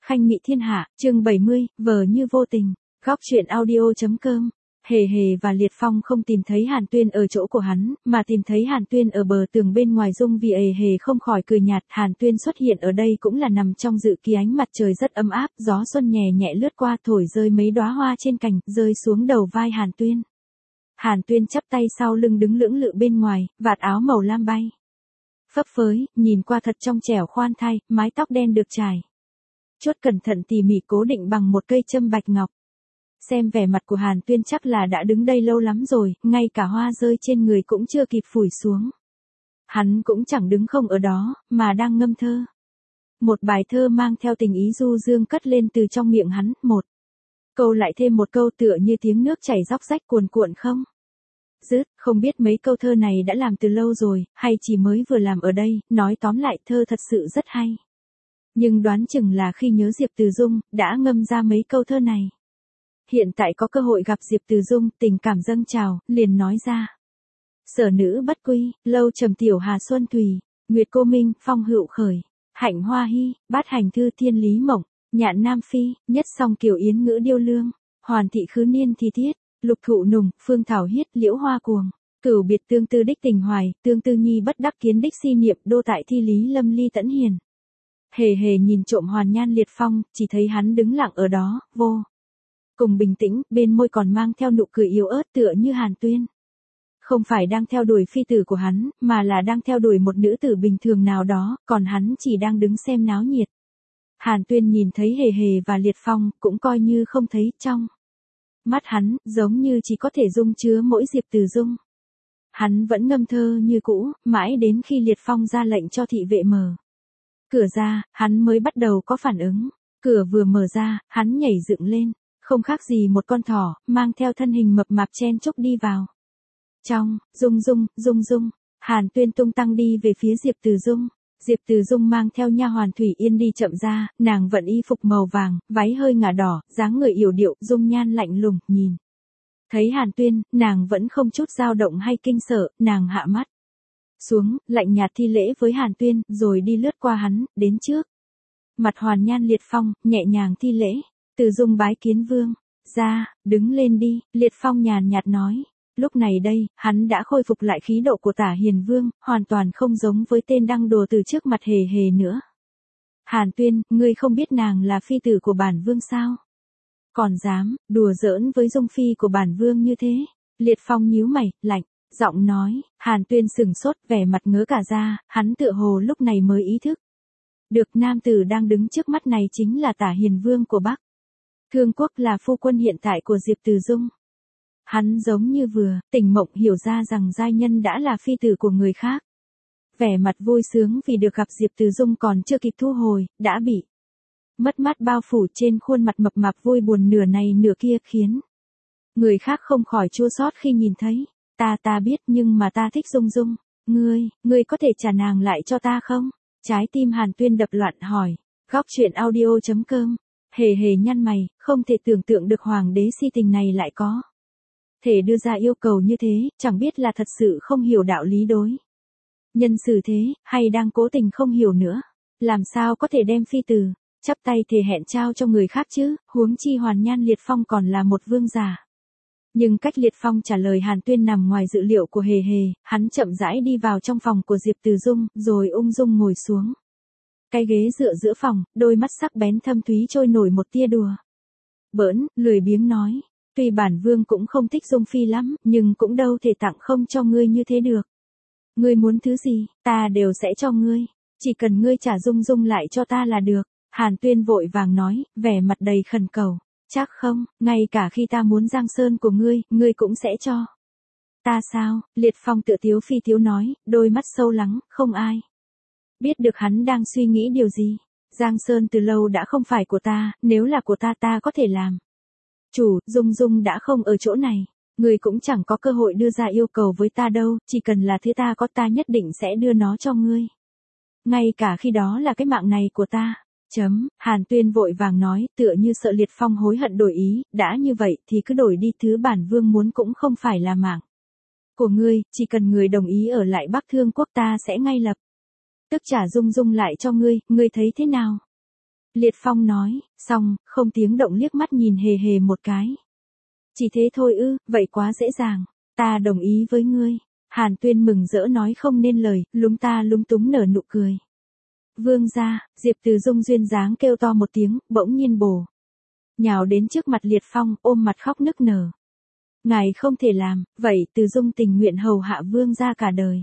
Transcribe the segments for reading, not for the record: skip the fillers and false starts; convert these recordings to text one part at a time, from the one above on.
Khanh Mị Thiên Hạ, chương 70, vờ như vô tình. Góc truyện audio.com. Hề Hề và Liệt Phong không tìm thấy Hàn Tuyên ở chỗ của hắn, mà tìm thấy Hàn Tuyên ở bờ tường bên ngoài Dung vì Hề Hề không khỏi cười nhạt. Hàn Tuyên xuất hiện ở đây cũng là nằm trong dự kỳ ánh mặt trời rất ấm áp, gió xuân nhẹ nhẹ lướt qua thổi rơi mấy đóa hoa trên cành, rơi xuống đầu vai Hàn Tuyên. Hàn Tuyên chắp tay sau lưng đứng lưỡng lự bên ngoài, vạt áo màu lam bay phấp phới, nhìn qua thật trong trẻo khoan thai, mái tóc đen được trải chuốt cẩn thận tỉ mỉ cố định bằng một cây châm bạch ngọc. Xem vẻ mặt của Hàn Tuyên chắc là đã đứng đây lâu lắm rồi, ngay cả hoa rơi trên người cũng chưa kịp phủi xuống. Hắn cũng chẳng đứng không ở đó, mà đang ngâm thơ. Một bài thơ mang theo tình ý du dương cất lên từ trong miệng hắn, một câu lại thêm một câu tựa như tiếng nước chảy róc rách cuồn cuộn không dứt. Không biết mấy câu thơ này đã làm từ lâu rồi, hay chỉ mới vừa làm ở đây. Nói tóm lại thơ thật sự rất hay. Nhưng đoán chừng là khi nhớ Diệp Từ Dung, đã ngâm ra mấy câu thơ này. Hiện tại có cơ hội gặp Diệp Từ Dung, tình cảm dâng trào, liền nói ra. Sở nữ bất quy, lâu trầm tiểu hà xuân thùy, nguyệt cô minh, phong hữu khởi, hạnh hoa hy, bát hành thư thiên lý mộng, nhạn nam phi, nhất song kiều yến ngữ điêu lương, hoàn thị khứ niên thi tiết, lục thụ nùng, phương thảo hiết, liễu hoa cuồng, cửu biệt tương tư đích tình hoài, tương tư nhi bất đắc kiến đích si niệm, đô tại thi lý lâm ly tẫn hiền. Hề Hề nhìn trộm Hoàn Nhan Liệt Phong, chỉ thấy hắn đứng lặng ở đó, vô cùng bình tĩnh, bên môi còn mang theo nụ cười yếu ớt tựa như Hàn Tuyên. Không phải đang theo đuổi phi tử của hắn, mà là đang theo đuổi một nữ tử bình thường nào đó, còn hắn chỉ đang đứng xem náo nhiệt. Hàn Tuyên nhìn thấy Hề Hề và Liệt Phong, cũng coi như không thấy, trong mắt hắn, giống như chỉ có thể dung chứa mỗi Diệp Từ Dung. Hắn vẫn ngâm thơ như cũ, mãi đến khi Liệt Phong ra lệnh cho thị vệ mở cửa ra, hắn mới bắt đầu có phản ứng. Cửa vừa mở ra, hắn nhảy dựng lên, không khác gì một con thỏ, mang theo thân hình mập mạp chen chúc đi vào. Trong, Dung, Hàn Tuyên tung tăng đi về phía Diệp Từ Dung. Diệp Từ Dung mang theo nha hoàn Thủy Yên đi chậm ra, nàng vận y phục màu vàng, váy hơi ngả đỏ, dáng người yểu điệu, dung nhan lạnh lùng, nhìn thấy Hàn Tuyên, nàng vẫn không chút dao động hay kinh sợ, nàng hạ mắt xuống, lạnh nhạt thi lễ với Hàn Tuyên, rồi đi lướt qua hắn, đến trước mặt Hoàn Nhan Liệt Phong, nhẹ nhàng thi lễ. Từ Dung bái kiến vương. Ra, đứng lên đi, Liệt Phong nhàn nhạt nói. Lúc này đây, hắn đã khôi phục lại khí độ của Tả Hiền Vương, hoàn toàn không giống với tên đăng đùa từ trước mặt Hề Hề nữa. Hàn Tuyên, ngươi không biết nàng là phi tử của bản vương sao? Còn dám, đùa giỡn với Dung phi của bản vương như thế? Liệt Phong nhíu mày, lạnh giọng nói. Hàn Tuyên sửng sốt, vẻ mặt ngớ cả ra, hắn tựa hồ lúc này mới ý thức được nam tử đang đứng trước mắt này chính là Tả Hiền Vương của Bắc Thương Quốc, là phu quân hiện tại của Diệp Từ Dung. Hắn giống như vừa tỉnh mộng hiểu ra rằng giai nhân đã là phi tử của người khác. Vẻ mặt vui sướng vì được gặp Diệp Từ Dung còn chưa kịp thu hồi, đã bị mất mát bao phủ trên khuôn mặt mập mạp vui buồn nửa này nửa kia, khiến người khác không khỏi chua xót khi nhìn thấy. Ta biết, nhưng mà ta thích Dung Dung. Ngươi có thể trả nàng lại cho ta không? Trái tim Hàn Tuyên đập loạn hỏi. Góc truyện audio.com. Hề Hề nhăn mày, không thể tưởng tượng được hoàng đế si tình này lại có thể đưa ra yêu cầu như thế, chẳng biết là thật sự không hiểu đạo lý đối nhân xử thế, hay đang cố tình không hiểu nữa. Làm sao có thể đem phi tử chắp tay thề hẹn trao cho người khác chứ, huống chi Hoàn Nhan Liệt Phong còn là một vương giả. Nhưng cách Liệt Phong trả lời Hàn Tuyên nằm ngoài dự liệu của Hề Hề, hắn chậm rãi đi vào trong phòng của Diệp Từ Dung, rồi ung dung ngồi xuống cái ghế dựa giữa phòng, đôi mắt sắc bén thâm thúy trôi nổi một tia đùa bỡn, lười biếng nói. Tuy bản vương cũng không thích Dung phi lắm, nhưng cũng đâu thể tặng không cho ngươi như thế được. Ngươi muốn thứ gì, ta đều sẽ cho ngươi. Chỉ cần ngươi trả Dung Dung lại cho ta là được. Hàn Tuyên vội vàng nói, vẻ mặt đầy khẩn cầu. Chắc không, ngay cả khi ta muốn Giang Sơn của ngươi cũng sẽ cho ta sao? Liệt Phong tựa tiếu phi tiếu nói, đôi mắt sâu lắng, không ai biết được hắn đang suy nghĩ điều gì. Giang Sơn từ lâu đã không phải của ta, nếu là của ta có thể làm chủ. Dung Dung đã không ở chỗ này, ngươi cũng chẳng có cơ hội đưa ra yêu cầu với ta đâu, chỉ cần là thứ ta có, ta nhất định sẽ đưa nó cho ngươi. Ngay cả khi đó là cái mạng này của ta. Hàn Tuyên vội vàng nói, tựa như sợ Liệt Phong hối hận đổi ý, đã như vậy thì cứ đổi đi, thứ bản vương muốn cũng không phải là mạng của ngươi, chỉ cần người đồng ý ở lại Bắc Thương Quốc ta sẽ ngay lập tức trả Dung Dung lại cho ngươi thấy thế nào? Liệt Phong nói, xong, không tiếng động liếc mắt nhìn Hề Hề một cái. Chỉ thế thôi ư, vậy quá dễ dàng. Ta đồng ý với ngươi. Hàn Tuyên mừng rỡ nói không nên lời, lúng túng nở nụ cười. Vương gia, Diệp Từ Dung duyên dáng kêu to một tiếng, bỗng nhiên bổ nhào đến trước mặt Liệt Phong, ôm mặt khóc nức nở. Ngài không thể làm, vậy Từ Dung tình nguyện hầu hạ vương gia cả đời.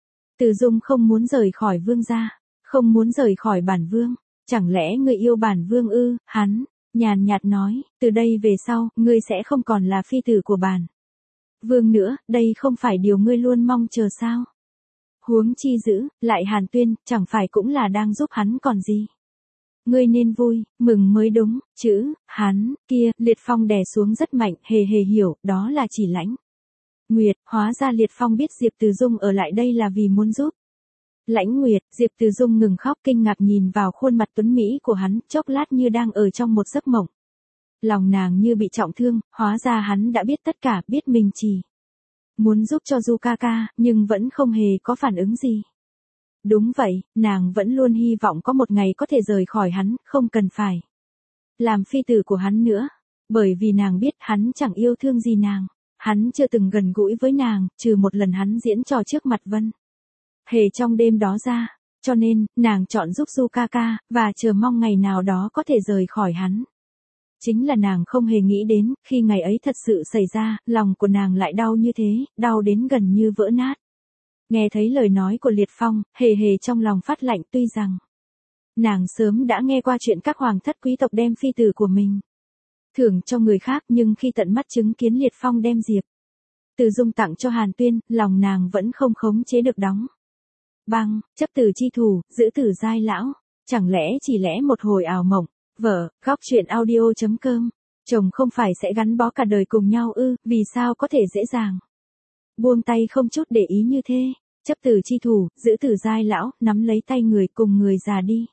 Từ Dung không muốn rời khỏi vương gia, không muốn rời khỏi bản vương. Chẳng lẽ ngươi yêu bản vương ư? Hắn nhàn nhạt nói, từ đây về sau, ngươi sẽ không còn là phi tử của bản vương nữa, đây không phải điều ngươi luôn mong chờ sao? Huống chi giữ lại Hàn Tuyên, chẳng phải cũng là đang giúp hắn còn gì? Ngươi nên vui, mừng mới đúng, chữ, hắn, kia, Liệt Phong đè xuống rất mạnh, Hề Hề hiểu, đó là chỉ Lãnh Nguyệt, hóa ra Liệt Phong biết Diệp Từ Dung ở lại đây là vì muốn giúp. Lãnh Nguyệt, Diệp Từ Dung ngừng khóc kinh ngạc nhìn vào khuôn mặt tuấn mỹ của hắn, chốc lát như đang ở trong một giấc mộng. Lòng nàng như bị trọng thương, hóa ra hắn đã biết tất cả, biết mình chỉ muốn giúp cho Du ca ca, nhưng vẫn không hề có phản ứng gì. Đúng vậy, nàng vẫn luôn hy vọng có một ngày có thể rời khỏi hắn, không cần phải làm phi tử của hắn nữa. Bởi vì nàng biết hắn chẳng yêu thương gì nàng. Hắn chưa từng gần gũi với nàng, trừ một lần hắn diễn trò trước mặt Vân Hề trong đêm đó ra. Cho nên, nàng chọn giúp Du ca ca, và chờ mong ngày nào đó có thể rời khỏi hắn. Chính là nàng không hề nghĩ đến, khi ngày ấy thật sự xảy ra, lòng của nàng lại đau như thế, đau đến gần như vỡ nát. Nghe thấy lời nói của Liệt Phong, Hề Hề trong lòng phát lạnh, tuy rằng nàng sớm đã nghe qua chuyện các hoàng thất quý tộc đem phi tử của mình thưởng cho người khác, nhưng khi tận mắt chứng kiến Liệt Phong đem Diệp Từ Dung tặng cho Hàn Tuyên, lòng nàng vẫn không khống chế được đóng băng. Chấp tử chi thủ, giữ tử giai lão, chẳng lẽ chỉ lẽ một hồi ảo mộng? Vợ, góc truyện audio.com, chồng không phải sẽ gắn bó cả đời cùng nhau ư? Vì sao có thể dễ dàng buông tay không chút để ý như thế? Chấp tử chi thủ, giữ tử giai lão, nắm lấy tay người cùng người già đi.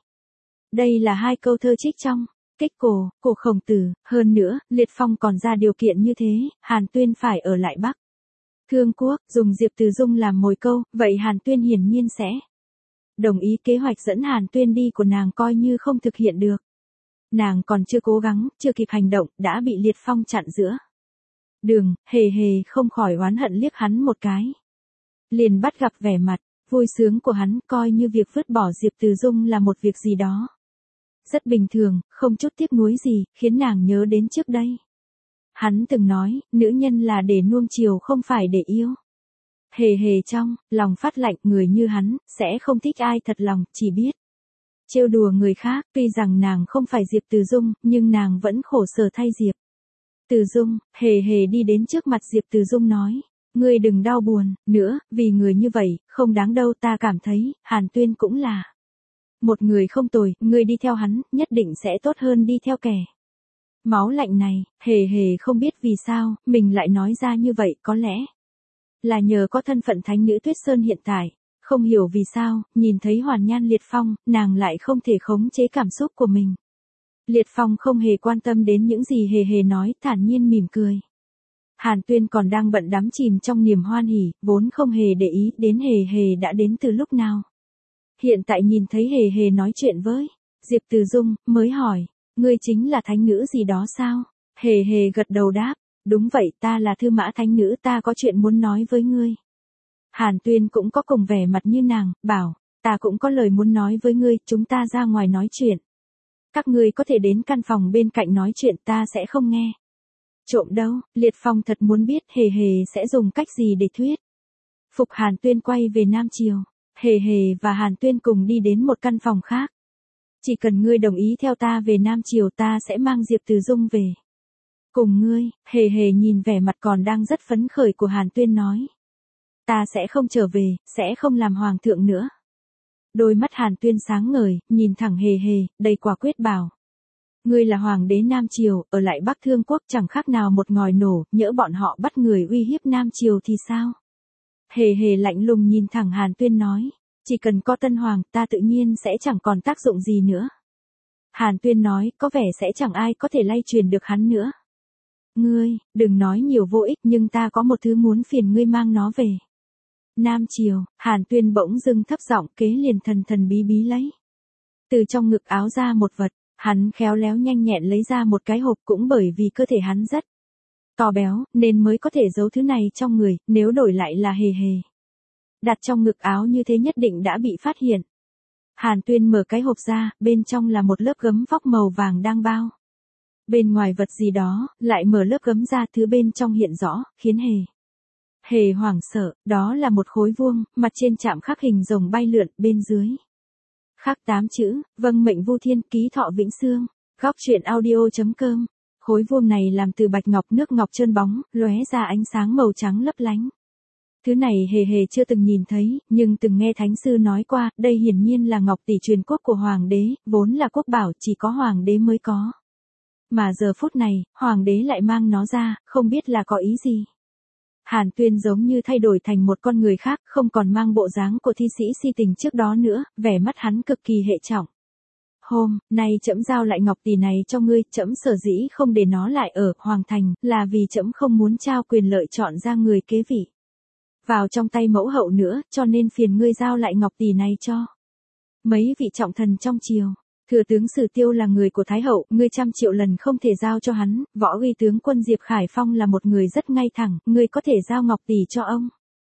Đây là hai câu thơ trích trong Kích Cổ của Khổng Tử. Hơn nữa, Liệt Phong còn ra điều kiện như thế, Hàn Tuyên phải ở lại Bắc Thương Quốc, dùng Diệp Từ Dung làm mồi câu, vậy Hàn Tuyên hiển nhiên sẽ đồng ý. Kế hoạch dẫn Hàn Tuyên đi của nàng coi như không thực hiện được. Nàng còn chưa cố gắng, chưa kịp hành động, đã bị Liệt Phong chặn giữa đường. Hề Hề không khỏi oán hận liếc hắn một cái. Liền bắt gặp vẻ mặt vui sướng của hắn, coi như việc vứt bỏ Diệp Từ Dung là một việc gì đó rất bình thường, không chút tiếc nuối gì, khiến nàng nhớ đến trước đây. Hắn từng nói, nữ nhân là để nuông chiều không phải để yêu. Hề Hề trong lòng phát lạnh, người như hắn sẽ không thích ai thật lòng, chỉ biết trêu đùa người khác. Tuy rằng nàng không phải Diệp Từ Dung, nhưng nàng vẫn khổ sở thay Diệp Từ Dung. Hề Hề đi đến trước mặt Diệp Từ Dung nói, ngươi đừng đau buồn nữa, vì người như vậy không đáng đâu. Ta cảm thấy Hàn Tuyên cũng là một người không tồi, ngươi đi theo hắn nhất định sẽ tốt hơn đi theo kẻ máu lạnh này. Hề Hề không biết vì sao mình lại nói ra như vậy, có lẽ là nhờ có thân phận thánh nữ Tuyết Sơn hiện tại. Không hiểu vì sao, nhìn thấy hoàn nhan Liệt Phong, nàng lại không thể khống chế cảm xúc của mình. Liệt Phong không hề quan tâm đến những gì Hề Hề nói, thản nhiên mỉm cười. Hàn Tuyên còn đang bận đắm chìm trong niềm hoan hỉ, vốn không hề để ý đến Hề Hề đã đến từ lúc nào. Hiện tại nhìn thấy Hề Hề nói chuyện với Diệp Từ Dung, mới hỏi, ngươi chính là thánh nữ gì đó sao? Hề Hề gật đầu đáp, đúng vậy, ta là Thư Mã thánh nữ, ta có chuyện muốn nói với ngươi. Hàn Tuyên cũng có cùng vẻ mặt như nàng, bảo, ta cũng có lời muốn nói với ngươi, chúng ta ra ngoài nói chuyện. Các ngươi có thể đến căn phòng bên cạnh nói chuyện, ta sẽ không nghe trộm đâu. Liệt Phong thật muốn biết Hề Hề sẽ dùng cách gì để thuyết phục Hàn Tuyên quay về Nam Triều. Hề Hề và Hàn Tuyên cùng đi đến một căn phòng khác. Chỉ cần ngươi đồng ý theo ta về Nam Triều, ta sẽ mang Diệp Từ Dung về cùng ngươi. Hề Hề nhìn vẻ mặt còn đang rất phấn khởi của Hàn Tuyên nói, ta sẽ không trở về, sẽ không làm hoàng thượng nữa. Đôi mắt Hàn Tuyên sáng ngời, nhìn thẳng Hề Hề, đầy quả quyết bảo, ngươi là hoàng đế Nam Triều, ở lại Bắc Thương Quốc chẳng khác nào một ngòi nổ, nhỡ bọn họ bắt người uy hiếp Nam Triều thì sao? Hề Hề lạnh lùng nhìn thẳng Hàn Tuyên nói, chỉ cần có tân hoàng, ta tự nhiên sẽ chẳng còn tác dụng gì nữa. Hàn Tuyên nói, có vẻ sẽ chẳng ai có thể lay truyền được hắn nữa. Ngươi, đừng nói nhiều vô ích, nhưng ta có một thứ muốn phiền ngươi mang nó về Nam Triều. Hàn Tuyên bỗng dưng thấp giọng, kế liền thần thần bí bí lấy từ trong ngực áo ra một vật. Hắn khéo léo nhanh nhẹn lấy ra một cái hộp, cũng bởi vì cơ thể hắn rất to béo, nên mới có thể giấu thứ này trong người, nếu đổi lại là Hề Hề đặt trong ngực áo như thế nhất định đã bị phát hiện. Hàn Tuyên mở cái hộp ra, bên trong là một lớp gấm vóc màu vàng đang bao bên ngoài vật gì đó, lại mở lớp gấm ra, thứ bên trong hiện rõ, khiến Hề hoảng sợ. Đó là một khối vuông, mặt trên chạm khắc hình rồng bay lượn, bên dưới khắc 8 chữ, vâng mệnh Vu Thiên, ký thọ vĩnh xương. Góc truyện audio.com. Khối vuông này làm từ bạch ngọc, nước ngọc trơn bóng, lóe ra ánh sáng màu trắng lấp lánh. Thứ này Hề Hề chưa từng nhìn thấy, nhưng từng nghe thánh sư nói qua, đây hiển nhiên là ngọc tỷ truyền quốc của hoàng đế, vốn là quốc bảo chỉ có hoàng đế mới có. Mà giờ phút này, hoàng đế lại mang nó ra, không biết là có ý gì. Hàn Tuyên giống như thay đổi thành một con người khác, không còn mang bộ dáng của thi sĩ si tình trước đó nữa, vẻ mắt hắn cực kỳ hệ trọng. Hôm nay trẫm giao lại ngọc tỷ này cho ngươi, trẫm sở dĩ không để nó lại ở hoàng thành, là vì trẫm không muốn trao quyền lợi chọn ra người kế vị vào trong tay mẫu hậu nữa, cho nên phiền ngươi giao lại ngọc tỷ này cho mấy vị trọng thần trong triều. Thừa tướng Sử Tiêu là người của Thái hậu, ngươi 100 triệu lần không thể giao cho hắn. Võ uy tướng quân Diệp Khải Phong là một người rất ngay thẳng, ngươi có thể giao ngọc tỷ cho ông.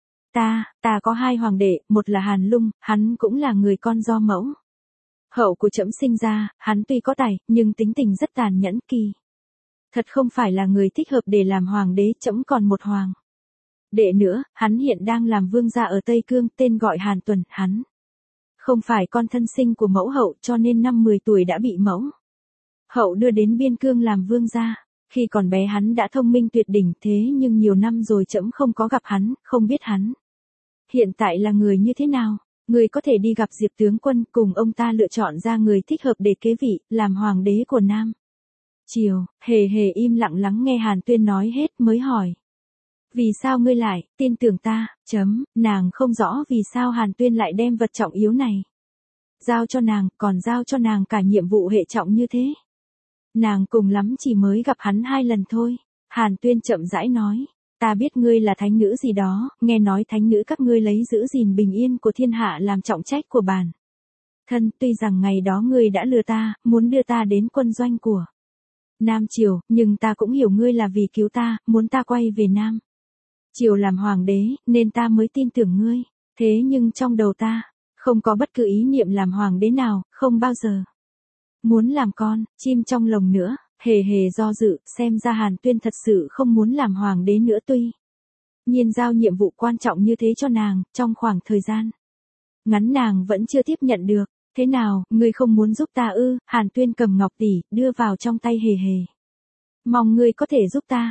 Ta có 2 hoàng đệ, một là Hàn Lung, hắn cũng là người con do mẫu hậu của trẫm sinh ra, hắn tuy có tài, nhưng tính tình rất tàn nhẫn, kỳ thật không phải là người thích hợp để làm hoàng đế. Trẫm còn một hoàng đệ nữa, hắn hiện đang làm vương gia ở Tây Cương, tên gọi Hàn Tuần. Hắn không phải con thân sinh của mẫu hậu, cho nên năm 10 tuổi đã bị mẫu hậu đưa đến biên cương làm vương gia. Khi còn bé hắn đã thông minh tuyệt đỉnh, thế nhưng nhiều năm rồi trẫm không có gặp hắn, không biết hắn hiện tại là người như thế nào. Người có thể đi gặp Diệp tướng quân, cùng ông ta lựa chọn ra người thích hợp để kế vị, làm hoàng đế của Nam Triều. Hề Hề im lặng lắng nghe Hàn Tuyên nói hết mới hỏi. Vì sao ngươi lại tin tưởng ta? Nàng không rõ vì sao Hàn Tuyên lại đem vật trọng yếu này giao cho nàng, còn giao cho nàng cả nhiệm vụ hệ trọng như thế. Nàng cùng lắm chỉ mới gặp hắn 2 lần thôi. Hàn Tuyên chậm rãi nói. Ta biết ngươi là thánh nữ gì đó, nghe nói thánh nữ các ngươi lấy giữ gìn bình yên của thiên hạ làm trọng trách của bản thân. Tuy rằng ngày đó ngươi đã lừa ta, muốn đưa ta đến quân doanh của Nam Triều, nhưng ta cũng hiểu ngươi là vì cứu ta, muốn ta quay về Nam Triều làm hoàng đế, nên ta mới tin tưởng ngươi. Thế nhưng trong đầu ta không có bất cứ ý niệm làm hoàng đế nào, không bao giờ muốn làm con chim trong lồng nữa. Hề Hề do dự, xem ra Hàn Tuyên thật sự không muốn làm hoàng đế nữa. Tuy nhiên giao nhiệm vụ quan trọng như thế cho nàng, trong khoảng thời gian ngắn nàng vẫn chưa tiếp nhận được. Thế nào, ngươi không muốn giúp ta ư? Hàn Tuyên cầm ngọc tỷ, đưa vào trong tay Hề Hề. Mong ngươi có thể giúp ta.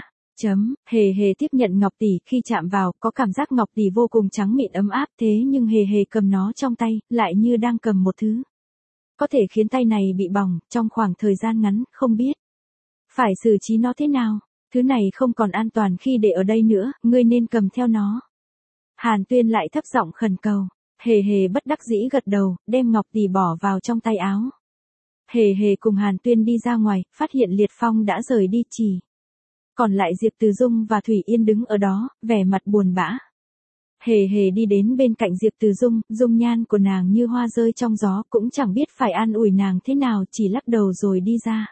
Hề Hề tiếp nhận ngọc tỷ, khi chạm vào, có cảm giác ngọc tỷ vô cùng trắng mịn ấm áp, thế nhưng Hề Hề cầm nó trong tay, lại như đang cầm một thứ có thể khiến tay này bị bỏng, trong khoảng thời gian ngắn, không biết phải xử trí nó thế nào. Thứ này không còn an toàn khi để ở đây nữa, ngươi nên cầm theo nó. Hàn Tuyên lại thấp giọng khẩn cầu. Hề Hề bất đắc dĩ gật đầu, đem ngọc tỷ bỏ vào trong tay áo. Hề Hề cùng Hàn Tuyên đi ra ngoài, phát hiện Liệt Phong đã rời đi, chỉ còn lại Diệp Từ Dung và Thủy Yên đứng ở đó, vẻ mặt buồn bã. Hề Hề đi đến bên cạnh Diệp Từ Dung, dung nhan của nàng như hoa rơi trong gió, cũng chẳng biết phải an ủi nàng thế nào, chỉ lắc đầu rồi đi ra.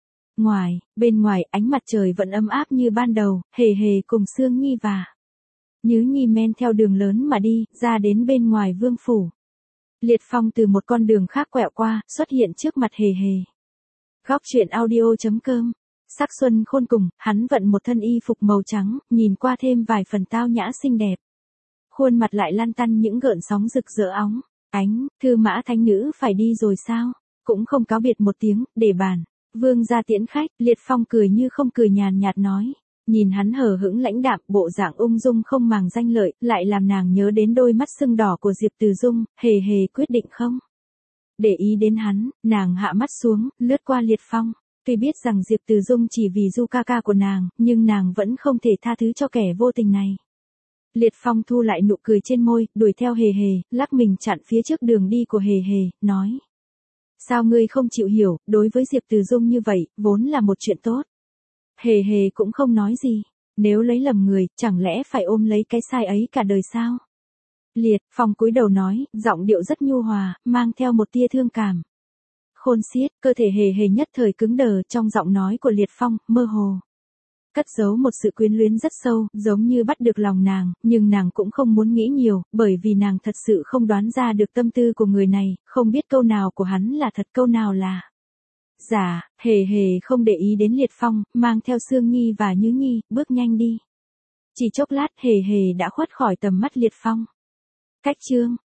Bên ngoài, ánh mặt trời vẫn ấm áp như ban đầu. Hề Hề cùng Sương Nhi và Nhứ Nhi men theo đường lớn mà đi, ra đến bên ngoài vương phủ. Liệt Phong từ một con đường khác quẹo qua, xuất hiện trước mặt Hề Hề. Góc truyện audio.com. Sắc xuân khôn cùng, hắn vận một thân y phục màu trắng, nhìn qua thêm vài phần tao nhã xinh đẹp. Khuôn mặt lại lăn tăn những gợn sóng rực rỡ óng ánh. Thư mã thánh nữ phải đi rồi sao? Cũng không cáo biệt một tiếng, để bàn vương ra tiễn khách. Liệt Phong cười như không cười, nhàn nhạt nói. Nhìn hắn hờ hững lãnh đạm, bộ dạng ung dung không màng danh lợi, lại làm nàng nhớ đến đôi mắt sưng đỏ của Diệp Từ Dung. Hề Hề quyết định không để ý đến hắn, nàng hạ mắt xuống, lướt qua Liệt Phong. Tuy biết rằng Diệp Từ Dung chỉ vì Du ca ca của nàng, nhưng nàng vẫn không thể tha thứ cho kẻ vô tình này. Liệt Phong thu lại nụ cười trên môi, đuổi theo Hề Hề, lắc mình chặn phía trước đường đi của Hề Hề, nói. Sao ngươi không chịu hiểu, đối với Diệp Từ Dung như vậy, vốn là một chuyện tốt. Hề Hề cũng không nói gì. Nếu lấy lầm người, chẳng lẽ phải ôm lấy cái sai ấy cả đời sao? Liệt Phong cúi đầu nói, giọng điệu rất nhu hòa, mang theo một tia thương cảm. khôn xiết, cơ thể hề hề nhất thời cứng đờ, trong giọng nói của Liệt Phong, mơ hồ cất giấu một sự quyến luyến rất sâu, giống như bắt được lòng nàng, nhưng nàng cũng không muốn nghĩ nhiều, bởi vì nàng thật sự không đoán ra được tâm tư của người này, không biết câu nào của hắn là thật câu nào là giả. Hề hề không để ý đến Liệt Phong, mang theo Sương Nhi và Nhứ Nhi, bước nhanh đi. Chỉ chốc lát hề hề đã khuất khỏi tầm mắt Liệt Phong. Cách chương